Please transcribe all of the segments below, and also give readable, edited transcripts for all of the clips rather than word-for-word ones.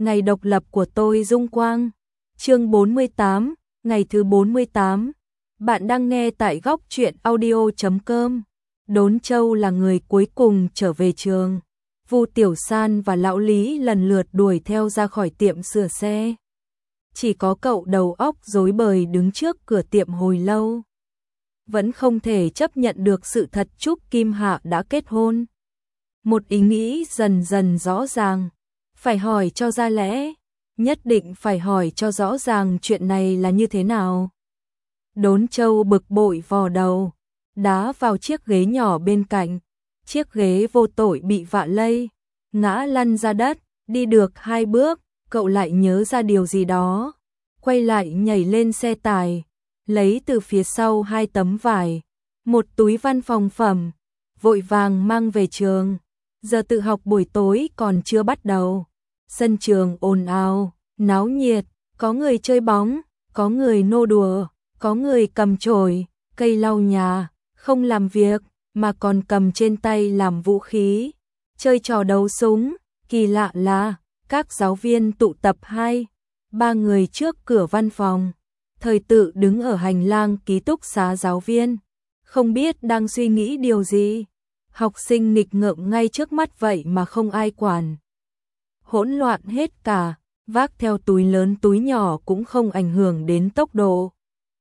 ngày độc lập của tôi Dung Quang. Chương 48, ngày thứ 48. Bạn đang nghe tại góc truyện audio.com. Đốn Châu là người cuối cùng trở về trường. Vu Tiểu San và Lão Lý lần lượt đuổi theo ra khỏi tiệm sửa xe. Chỉ có cậu đầu óc rối bời đứng trước cửa tiệm hồi lâu. Vẫn không thể chấp nhận được sự thật Trúc Kim Hạ đã kết hôn. Một ý nghĩ dần dần rõ ràng. Phải hỏi cho ra lẽ. Nhất định phải hỏi cho rõ ràng chuyện này là như thế nào. Đốn Châu bực bội vò đầu, đá vào chiếc ghế nhỏ bên cạnh. Chiếc ghế vô tội bị vạ lây, ngã lăn ra đất. Đi được 2 bước, cậu lại nhớ ra điều gì đó. Quay lại nhảy lên xe tải, lấy từ phía sau 2 tấm vải, một túi văn phòng phẩm, vội vàng mang về trường. Giờ tự học buổi tối còn chưa bắt đầu. Sân trường ồn ào, náo nhiệt, có người chơi bóng, có người nô đùa, có người cầm chổi, cây lau nhà, không làm việc, mà còn cầm trên tay làm vũ khí, chơi trò đấu súng. Kỳ lạ là, các giáo viên tụ tập 2-3 người trước cửa văn phòng. Thời Tự đứng ở hành lang ký túc xá giáo viên, không biết đang suy nghĩ điều gì. Học sinh nghịch ngợm ngay trước mắt vậy mà không ai quản. Hỗn loạn hết cả, vác theo túi lớn túi nhỏ cũng không ảnh hưởng đến tốc độ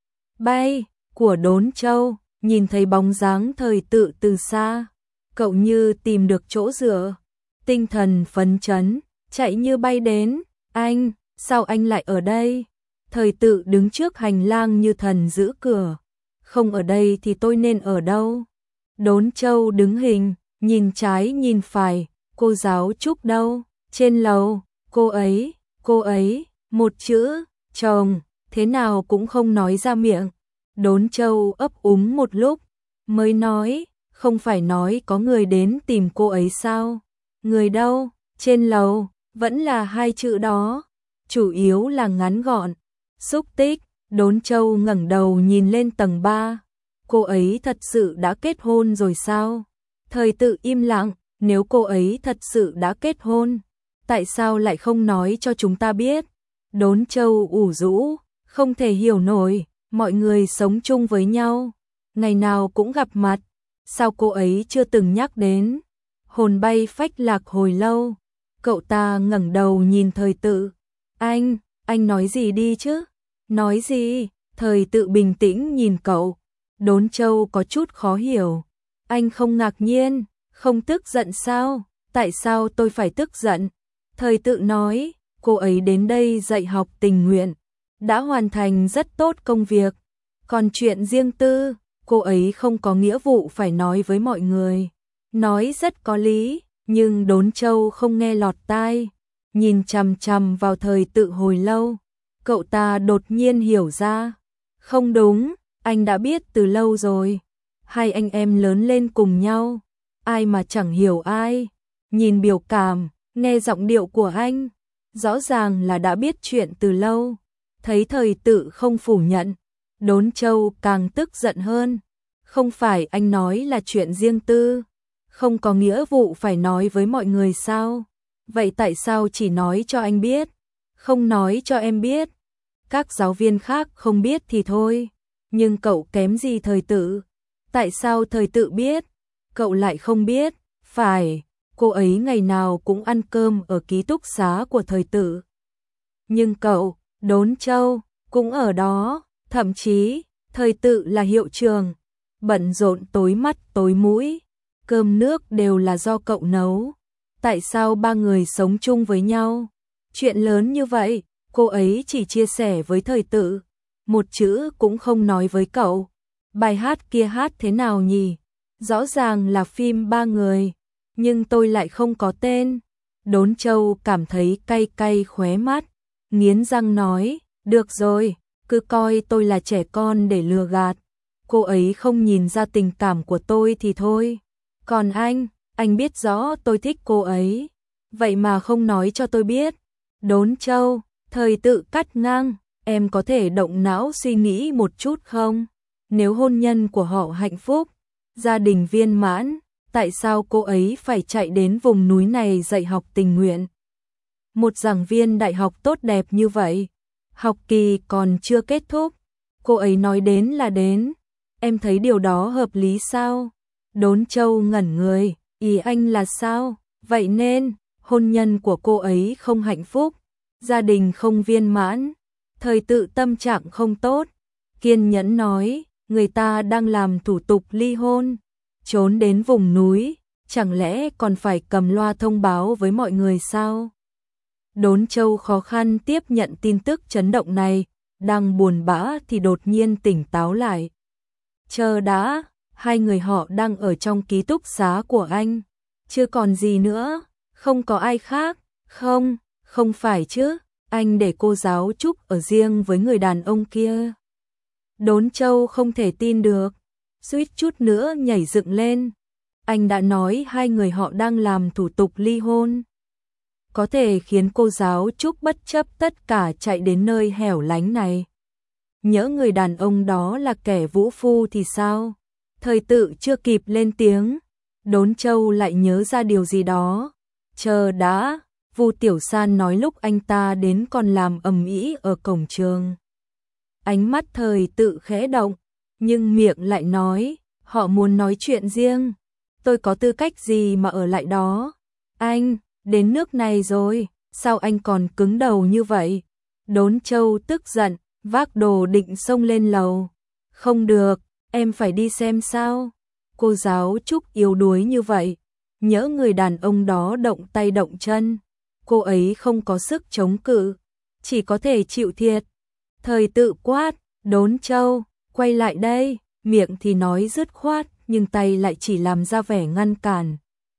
bay của Đốn Châu. Nhìn thấy bóng dáng Thời Tự từ xa, cậu như tìm được chỗ dựa, tinh thần phấn chấn, chạy như bay đến. Anh, sao anh lại ở đây? Thời Tự đứng trước hành lang như thần giữ cửa. Không ở đây thì tôi nên ở đâu? Đốn Châu đứng hình, nhìn trái nhìn phải. Cô giáo Trúc đâu? Trên lầu. Cô ấy, một chữ, chồng, thế nào cũng không nói ra miệng. Đốn Châu ấp úng một lúc, mới nói, không phải nói có người đến tìm cô ấy sao? Người đâu? Trên lầu, vẫn là 2 chữ đó, chủ yếu là ngắn gọn. Xúc tích. Đốn Châu ngẩng đầu nhìn lên tầng 3. Cô ấy thật sự đã kết hôn rồi sao? Thời Tự im lặng, nếu cô ấy thật sự đã kết hôn, tại sao lại không nói cho chúng ta biết? Đốn Châu ủ rũ, không thể hiểu nổi, mọi người sống chung với nhau, ngày nào cũng gặp mặt, sao cô ấy chưa từng nhắc đến? Hồn bay phách lạc hồi lâu, cậu ta ngẩng đầu nhìn Thời Tự. Anh nói gì đi chứ? Nói gì? Thời Tự bình tĩnh nhìn cậu. Đốn Châu có chút khó hiểu. Anh không ngạc nhiên, không tức giận sao? Tại sao tôi phải tức giận? Thời Tự nói, cô ấy đến đây dạy học tình nguyện, đã hoàn thành rất tốt công việc. Còn chuyện riêng tư, cô ấy không có nghĩa vụ phải nói với mọi người. Nói rất có lý, nhưng Đốn Châu không nghe lọt tai. Nhìn chằm chằm vào Thời Tự hồi lâu, cậu ta đột nhiên hiểu ra. Không đúng, anh đã biết từ lâu rồi. 2 anh em lớn lên cùng nhau, ai mà chẳng hiểu ai. Nhìn biểu cảm, nghe giọng điệu của anh, rõ ràng là đã biết chuyện từ lâu. Thấy Thời Tự không phủ nhận, Đốn Châu càng tức giận hơn. Không phải anh nói là chuyện riêng tư, không có nghĩa vụ phải nói với mọi người sao? Vậy tại sao chỉ nói cho anh biết, không nói cho em biết? Các giáo viên khác không biết thì thôi, nhưng cậu kém gì Thời Tự? Tại sao Thời Tự biết, cậu lại không biết? Phải, cô ấy ngày nào cũng ăn cơm ở ký túc xá của Thời Tự. Nhưng cậu, Đốn Châu, cũng ở đó, thậm chí, Thời Tự là hiệu trưởng, bận rộn tối mắt tối mũi, cơm nước đều là do cậu nấu. Tại sao 3 người sống chung với nhau? Chuyện lớn như vậy, cô ấy chỉ chia sẻ với Thời Tự, một chữ cũng không nói với cậu. Bài hát kia hát thế nào nhỉ? Rõ ràng là phim 3 người, nhưng tôi lại không có tên. Đốn Châu cảm thấy cay cay khóe mắt, nghiến răng nói, được rồi, cứ coi tôi là trẻ con để lừa gạt. Cô ấy không nhìn ra tình cảm của tôi thì thôi. Còn anh biết rõ tôi thích cô ấy, vậy mà không nói cho tôi biết. Đốn Châu, Thời Tự cắt ngang, em có thể động não suy nghĩ một chút không? Nếu hôn nhân của họ hạnh phúc, gia đình viên mãn, tại sao cô ấy phải chạy đến vùng núi này dạy học tình nguyện? Một giảng viên đại học tốt đẹp như vậy, học kỳ còn chưa kết thúc, cô ấy nói đến là đến, em thấy điều đó hợp lý sao? Đốn Châu ngẩn người, ý anh là sao? Vậy nên, hôn nhân của cô ấy không hạnh phúc, gia đình không viên mãn, Thời Tự tâm trạng không tốt, kiên nhẫn nói, người ta đang làm thủ tục ly hôn, trốn đến vùng núi, chẳng lẽ còn phải cầm loa thông báo với mọi người sao? Đốn Châu khó khăn tiếp nhận tin tức chấn động này, đang buồn bã thì đột nhiên tỉnh táo lại. Chờ đã, hai người họ đang ở trong ký túc xá của anh, chưa còn gì nữa, không có ai khác, không, không phải chứ, anh để cô giáo Trúc ở riêng với người đàn ông kia. Đốn Châu không thể tin được, suýt chút nữa nhảy dựng lên. Anh đã nói hai người họ đang làm thủ tục ly hôn. Có thể khiến cô giáo Trúc bất chấp tất cả chạy đến nơi hẻo lánh này. Nhỡ người đàn ông đó là kẻ vũ phu thì sao? Thời Tự chưa kịp lên tiếng, Đốn Châu lại nhớ ra điều gì đó. Chờ đã, Vu Tiểu San nói lúc anh ta đến còn làm ầm ĩ ở cổng trường. Ánh mắt Thời Tự khẽ động, nhưng miệng lại nói, họ muốn nói chuyện riêng. Tôi có tư cách gì mà ở lại đó? Anh, đến nước này rồi, sao anh còn cứng đầu như vậy? Đốn Châu tức giận, vác đồ định xông lên lầu. Không được, em phải đi xem sao. Cô giáo Trúc yếu đuối như vậy, nhỡ người đàn ông đó động tay động chân, cô ấy không có sức chống cự, chỉ có thể chịu thiệt. Thời Tự quát, Đốn Châu, quay lại đây, miệng thì nói dứt khoát, nhưng tay lại chỉ làm ra vẻ ngăn cản.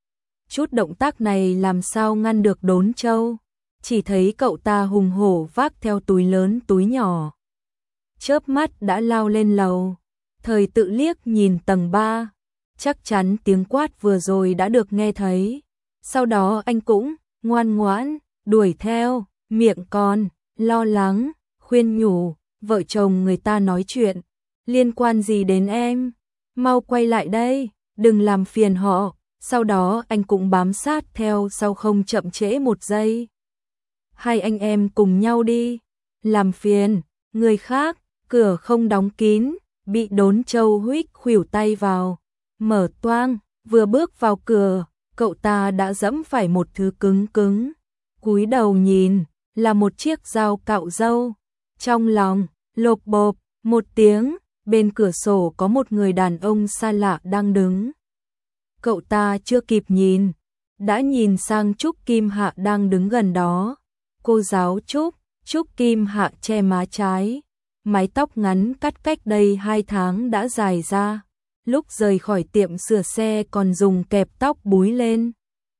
Chút động tác này làm sao ngăn được Đốn Châu, chỉ thấy cậu ta hùng hổ vác theo túi lớn túi nhỏ. Chớp mắt đã lao lên lầu, Thời Tự liếc nhìn tầng 3, chắc chắn tiếng quát vừa rồi đã được nghe thấy. Sau đó anh cũng ngoan ngoãn đuổi theo, miệng còn lo lắng khuyên nhủ, vợ chồng người ta nói chuyện, liên quan gì đến em? Mau quay lại đây, đừng làm phiền họ. Sau đó anh cũng bám sát theo sau không chậm trễ một giây. Hai anh em cùng nhau đi, làm phiền người khác, cửa không đóng kín, bị Đốn Châu huých khuỷu tay vào, mở toang, vừa bước vào cửa, cậu ta đã giẫm phải một thứ cứng cứng. Cúi đầu nhìn, là một chiếc dao cạo râu. Trong lòng, lộp bộp, một tiếng, bên cửa sổ có một người đàn ông xa lạ đang đứng. Cậu ta chưa kịp nhìn, đã nhìn sang Trúc Kim Hạ đang đứng gần đó. Cô giáo Trúc Kim Hạ che má trái, mái tóc ngắn cắt cách đây 2 tháng đã dài ra. Lúc rời khỏi tiệm sửa xe còn dùng kẹp tóc búi lên.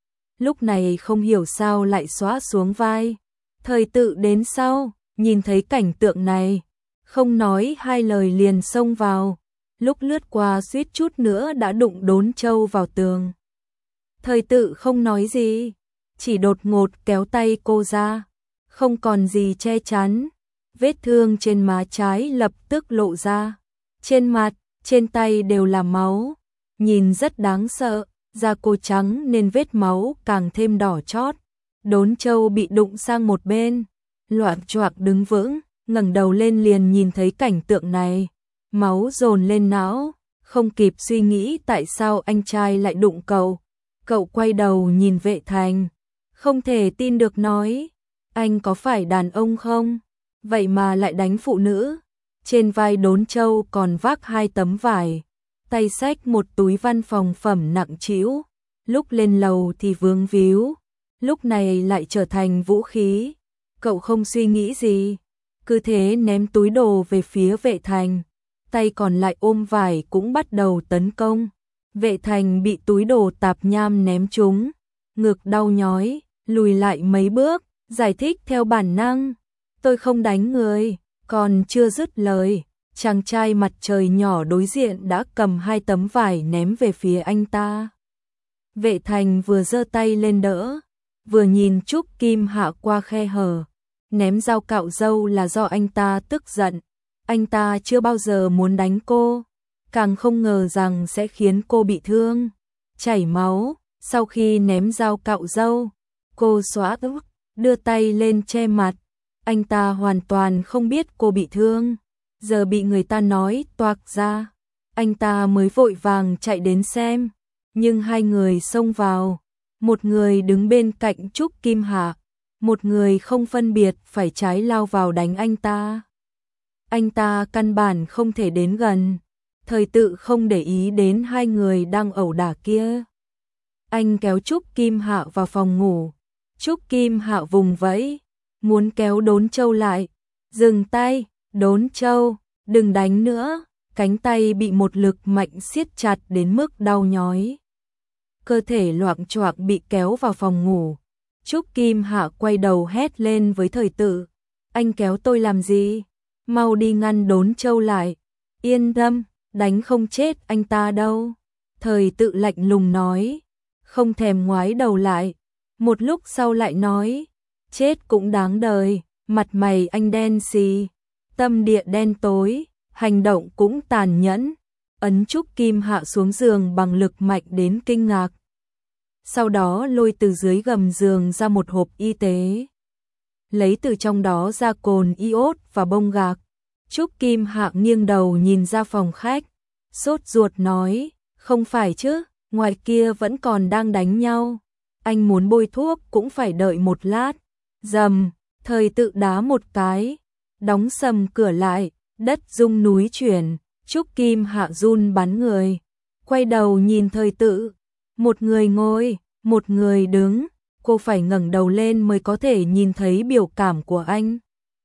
Lúc này không hiểu sao lại xõa xuống vai. Thời Tự đến sau, nhìn thấy cảnh tượng này, không nói hai lời liền xông vào. Lúc lướt qua suýt chút nữa đã đụng Đốn Châu vào tường. Thời Tự không nói gì, chỉ đột ngột kéo tay cô ra, không còn gì che chắn. Vết thương trên má trái lập tức lộ ra, trên mặt, trên tay đều là máu, nhìn rất đáng sợ, da cô trắng nên vết máu càng thêm đỏ chót. Đốn Châu bị đụng sang một bên, loạng choạng đứng vững, ngẩng đầu lên liền nhìn thấy cảnh tượng này. Máu dồn lên não, không kịp suy nghĩ tại sao anh trai lại đụng cậu. Cậu quay đầu nhìn Vệ Thành, không thể tin được nói, anh có phải đàn ông không? Vậy mà lại đánh phụ nữ. Trên vai Đốn Châu còn vác 2 tấm vải, tay xách một túi văn phòng phẩm nặng trĩu. Lúc lên lầu thì vướng víu, lúc này lại trở thành vũ khí. Cậu không suy nghĩ gì, cứ thế ném túi đồ về phía Vệ Thành. Tay còn lại ôm vải cũng bắt đầu tấn công. Vệ Thành bị túi đồ tạp nham ném trúng, ngực đau nhói, lùi lại mấy bước, giải thích theo bản năng. Tôi không đánh người, còn chưa dứt lời, chàng trai mặt trời nhỏ đối diện đã cầm 2 tấm vải ném về phía anh ta. Vệ Thành vừa giơ tay lên đỡ, vừa nhìn Trúc Kim Hạ qua khe hở. Ném dao cạo râu là do anh ta tức giận. Anh ta chưa bao giờ muốn đánh cô, càng không ngờ rằng sẽ khiến cô bị thương, chảy máu. Sau khi ném dao cạo râu, cô xóa đưa tay lên che mặt. Anh ta hoàn toàn không biết cô bị thương, giờ bị người ta nói toạc ra. Anh ta mới vội vàng chạy đến xem, nhưng hai người xông vào. Một người đứng bên cạnh Trúc Kim Hạ, một người không phân biệt phải trái lao vào đánh anh ta. Anh ta căn bản không thể đến gần. Thời Tự không để ý đến hai người đang ẩu đả kia. Anh kéo Trúc Kim Hạ vào phòng ngủ. Trúc Kim Hạ vùng vẫy, muốn kéo Đốn Châu lại. Dừng tay, Đốn Châu, đừng đánh nữa. Cánh tay bị một lực mạnh siết chặt đến mức đau nhói. Cơ thể loạng choạng bị kéo vào phòng ngủ. Trúc Kim Hạ quay đầu hét lên với Thời Tự. Anh kéo tôi làm gì? Mau đi ngăn Đốn Châu lại. Yên tâm, đánh không chết anh ta đâu. Thời Tự lạnh lùng nói. Không thèm ngoái đầu lại. Một lúc sau lại nói. Chết cũng đáng đời. Mặt mày anh đen xì, tâm địa đen tối, hành động cũng tàn nhẫn. Ấn Trúc Kim Hạ xuống giường bằng lực mạnh đến kinh ngạc. Sau đó lôi từ dưới gầm giường ra một hộp y tế. Lấy từ trong đó ra cồn iốt và bông gạc. Trúc Kim Hạ nghiêng đầu nhìn ra phòng khách. Sốt ruột nói, không phải chứ, ngoài kia vẫn còn đang đánh nhau. Anh muốn bôi thuốc cũng phải đợi một lát. Dầm, Thời Tự đá một cái, đóng sầm cửa lại, đất rung núi chuyển. Trúc Kim Hạ run bắn người, quay đầu nhìn Thời Tự. Một người ngồi, một người đứng, cô phải ngẩng đầu lên mới có thể nhìn thấy biểu cảm của anh.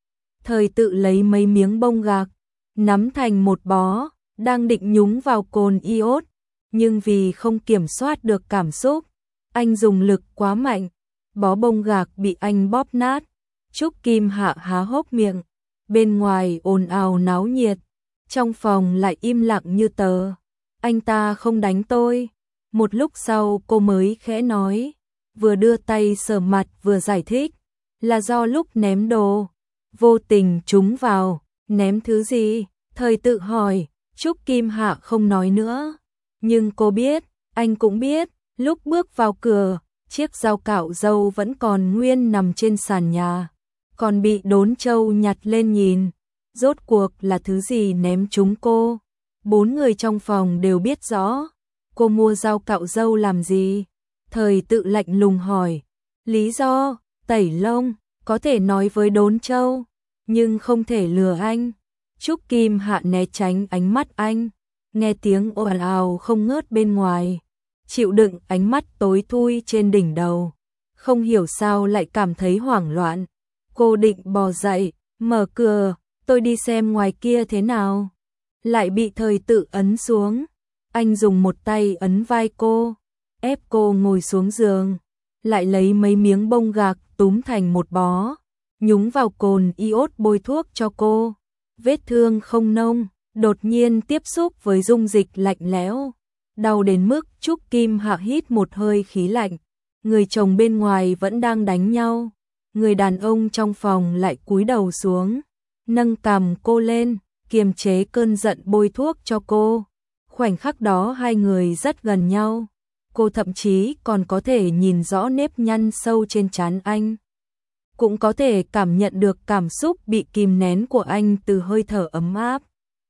Thời Tự lấy mấy miếng bông gạc, nắm thành một bó, đang định nhúng vào cồn iốt, nhưng vì không kiểm soát được cảm xúc, anh dùng lực quá mạnh, bó bông gạc bị anh bóp nát. Trúc Kim Hạ há hốc miệng, bên ngoài ồn ào náo nhiệt, trong phòng lại im lặng như tờ. Anh ta không đánh tôi. Một lúc sau cô mới khẽ nói, vừa đưa tay sờ mặt vừa giải thích, là do lúc ném đồ, vô tình trúng vào. Ném thứ gì? Thời Tự hỏi. Trúc Kim Hạ không nói nữa, nhưng cô biết, anh cũng biết, lúc bước vào cửa, chiếc dao cạo râu vẫn còn nguyên nằm trên sàn nhà, còn bị Đốn Châu nhặt lên nhìn. Rốt cuộc là thứ gì ném trúng cô? Bốn người trong phòng đều biết rõ. Cô mua dao cạo râu làm gì? Thời Tự lạnh lùng hỏi. Lý do, tẩy lông, có thể nói với Đốn Châu, nhưng không thể lừa anh. Trúc Kim Hạ né tránh ánh mắt anh, nghe tiếng ồn ào không ngớt bên ngoài, chịu đựng ánh mắt tối thui trên đỉnh đầu, không hiểu sao lại cảm thấy hoảng loạn. Cô định bò dậy, mở cửa, tôi đi xem ngoài kia thế nào. Lại bị Thời Tự ấn xuống. Anh dùng một tay ấn vai cô, ép cô ngồi xuống giường, lại lấy mấy miếng bông gạc túm thành một bó, nhúng vào cồn iốt bôi thuốc cho cô. Vết thương không nông, đột nhiên tiếp xúc với dung dịch lạnh lẽo, đau đến mức Trúc Kim Hạ hít một hơi khí lạnh. Người chồng bên ngoài vẫn đang đánh nhau, người đàn ông trong phòng lại cúi đầu xuống, nâng cằm cô lên, kiềm chế cơn giận bôi thuốc cho cô. Khoảnh khắc đó hai người rất gần nhau, cô thậm chí còn có thể nhìn rõ nếp nhăn sâu trên trán anh, cũng có thể cảm nhận được cảm xúc bị kìm nén của anh từ hơi thở ấm áp.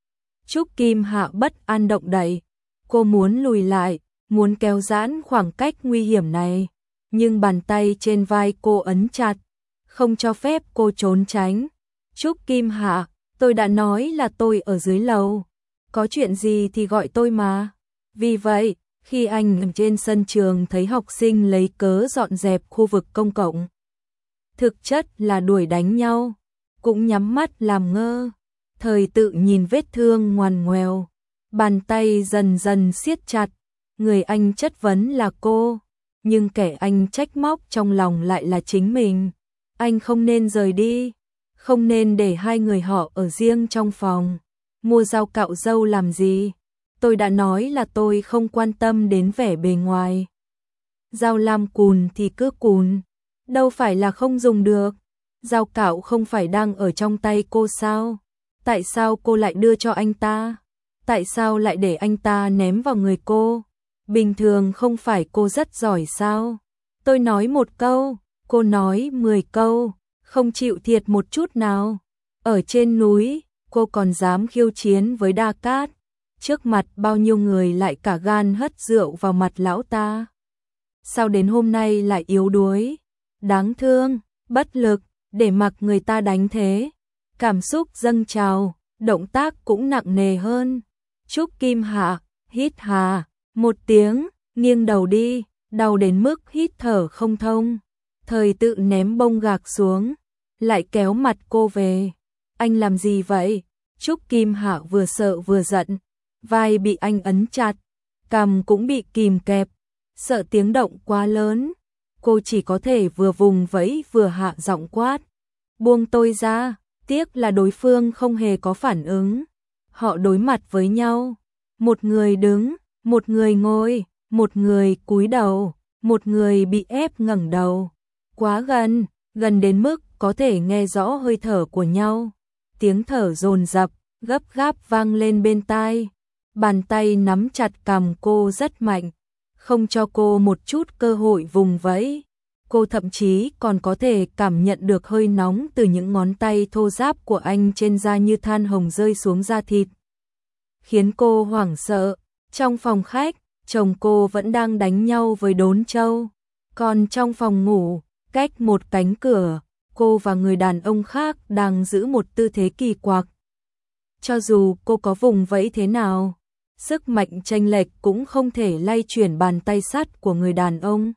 Trúc Kim Hạ bất an động đậy, cô muốn lùi lại, muốn kéo giãn khoảng cách nguy hiểm này, nhưng bàn tay trên vai cô ấn chặt, không cho phép cô trốn tránh. Trúc Kim Hạ, tôi đã nói là tôi ở dưới lầu, có chuyện gì thì gọi tôi mà. Vì vậy, khi anh trên sân trường thấy học sinh lấy cớ dọn dẹp khu vực công cộng, thực chất là đuổi đánh nhau, cũng nhắm mắt làm ngơ. Thời Tự nhìn vết thương ngoằn ngoèo, bàn tay dần dần siết chặt. Người anh chất vấn là cô, nhưng kẻ anh trách móc trong lòng lại là chính mình. Anh không nên rời đi, không nên để hai người họ ở riêng trong phòng. Mua dao cạo râu làm gì? Tôi đã nói là tôi không quan tâm đến vẻ bề ngoài. Dao lam cùn thì cứ cùn, đâu phải là không dùng được. Dao cạo không phải đang ở trong tay cô sao? Tại sao cô lại đưa cho anh ta? Tại sao lại để anh ta ném vào người cô? Bình thường không phải cô rất giỏi sao? Tôi nói một câu, Cô nói 10 câu, không chịu thiệt một chút nào. Ở trên núi, cô còn dám khiêu chiến với Đa Cát. Trước mặt bao nhiêu người lại cả gan hất rượu vào mặt lão ta. Sao đến hôm nay lại yếu đuối, đáng thương, bất lực, để mặc người ta đánh thế. Cảm xúc dâng trào, động tác cũng nặng nề hơn. Trúc Kim Hạ, hít hà, một tiếng, nghiêng đầu đi, đau đến mức hít thở không thông. Thời Tự ném bông gạc xuống, lại kéo mặt cô về. Anh làm gì vậy? Trúc Kim Hạ vừa sợ vừa giận, vai bị anh ấn chặt, cằm cũng bị kìm kẹp, sợ tiếng động quá lớn. Cô chỉ có thể vừa vùng vẫy vừa hạ giọng quát. Buông tôi ra, tiếc là đối phương không hề có phản ứng. Họ đối mặt với nhau, một người đứng, một người ngồi, một người cúi đầu, một người bị ép ngẩng đầu. Quá gần, gần đến mức có thể nghe rõ hơi thở của nhau. Tiếng thở dồn dập, gấp gáp vang lên bên tai. Bàn tay nắm chặt cằm cô rất mạnh, không cho cô một chút cơ hội vùng vẫy. Cô thậm chí còn có thể cảm nhận được hơi nóng từ những ngón tay thô ráp của anh trên da như than hồng rơi xuống da thịt. Khiến cô hoảng sợ. Trong phòng khách, chồng cô vẫn đang đánh nhau với Đốn Châu. Còn trong phòng ngủ, cách một cánh cửa, cô và người đàn ông khác đang giữ một tư thế kỳ quặc. Cho dù cô có vùng vẫy thế nào, sức mạnh chênh lệch cũng không thể lay chuyển bàn tay sắt của người đàn ông.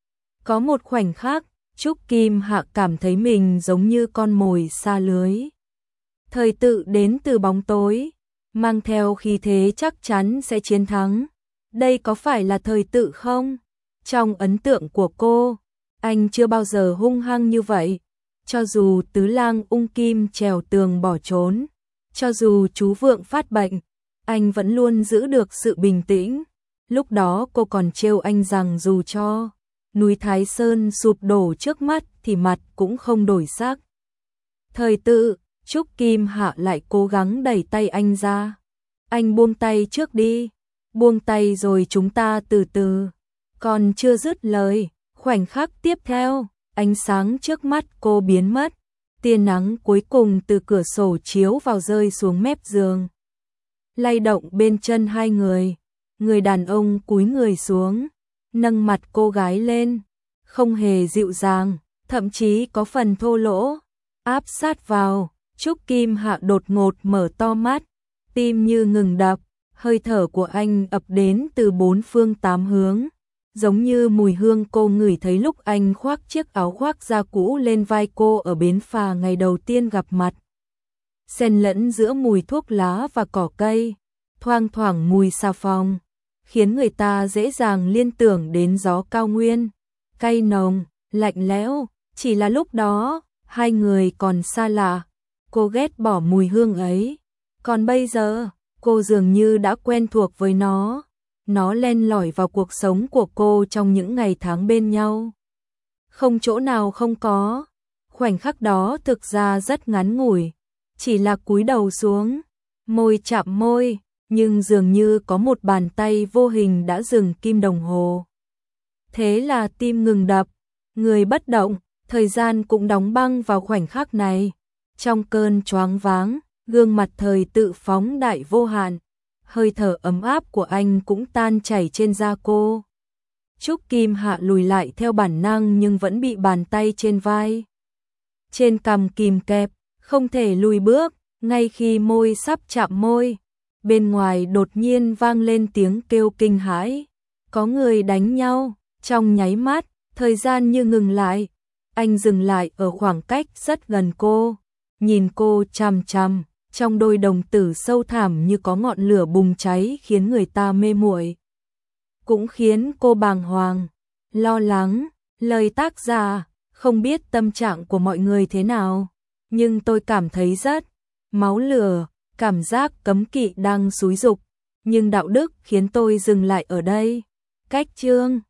Có một khoảnh khắc, Trúc Kim Hạ cảm thấy mình giống như con mồi sa lưới. Thời Tự đến từ bóng tối, mang theo khí thế chắc chắn sẽ chiến thắng. Đây có phải là Thời Tự không? Trong ấn tượng của cô, anh chưa bao giờ hung hăng như vậy. Cho dù Tứ Lang Ung Kim trèo tường bỏ trốn, cho dù chú Vượng phát bệnh, anh vẫn luôn giữ được sự bình tĩnh. Lúc đó cô còn trêu anh rằng dù cho núi Thái Sơn sụp đổ trước mắt thì mặt cũng không đổi sắc. Thời Tự, Trúc Kim Hạ lại cố gắng đẩy tay anh ra. Anh buông tay trước đi, buông tay rồi chúng ta từ từ. Còn chưa dứt lời, khoảnh khắc tiếp theo, ánh sáng trước mắt cô biến mất. Tia nắng cuối cùng từ cửa sổ chiếu vào rơi xuống mép giường, lay động bên chân hai người. Người đàn ông cúi người xuống, nâng mặt cô gái lên, không hề dịu dàng, thậm chí có phần thô lỗ, áp sát vào. Trúc Kim Hạ đột ngột mở to mắt, tim như ngừng đập, hơi thở của anh ập đến từ bốn phương tám hướng, giống như mùi hương cô ngửi thấy lúc anh khoác chiếc áo khoác da cũ lên vai cô ở bến phà ngày đầu tiên gặp mặt. Xen lẫn giữa mùi thuốc lá và cỏ cây, thoang thoảng mùi xà phòng, khiến người ta dễ dàng liên tưởng đến gió cao nguyên, cay nồng, lạnh lẽo. Chỉ là lúc đó, hai người còn xa lạ, cô ghét bỏ mùi hương ấy. Còn bây giờ, cô dường như đã quen thuộc với nó. Nó len lỏi vào cuộc sống của cô trong những ngày tháng bên nhau. Không chỗ nào không có. Khoảnh khắc đó thực ra rất ngắn ngủi, chỉ là cúi đầu xuống, môi chạm môi, nhưng dường như có một bàn tay vô hình đã dừng kim đồng hồ. Thế là tim ngừng đập, người bất động, thời gian cũng đóng băng vào khoảnh khắc này. Trong cơn choáng váng, gương mặt Thời Tự phóng đại vô hạn, hơi thở ấm áp của anh cũng tan chảy trên da cô. Trúc Kim Hạ lùi lại theo bản năng nhưng vẫn bị bàn tay trên vai, trên cằm kìm kẹp, không thể lùi bước. Ngay khi môi sắp chạm môi, bên ngoài đột nhiên vang lên tiếng kêu kinh hãi. Có người đánh nhau. Trong nháy mắt, thời gian như ngừng lại. Anh dừng lại ở khoảng cách rất gần cô, nhìn cô chằm chằm, trong đôi đồng tử sâu thẳm như có ngọn lửa bùng cháy khiến người ta mê muội, cũng khiến cô bàng hoàng, lo lắng. Lời tác giả, không biết tâm trạng của mọi người thế nào, nhưng tôi cảm thấy rất máu lửa, cảm giác cấm kỵ đang xúi giục, nhưng đạo đức khiến tôi dừng lại ở đây. Cách chương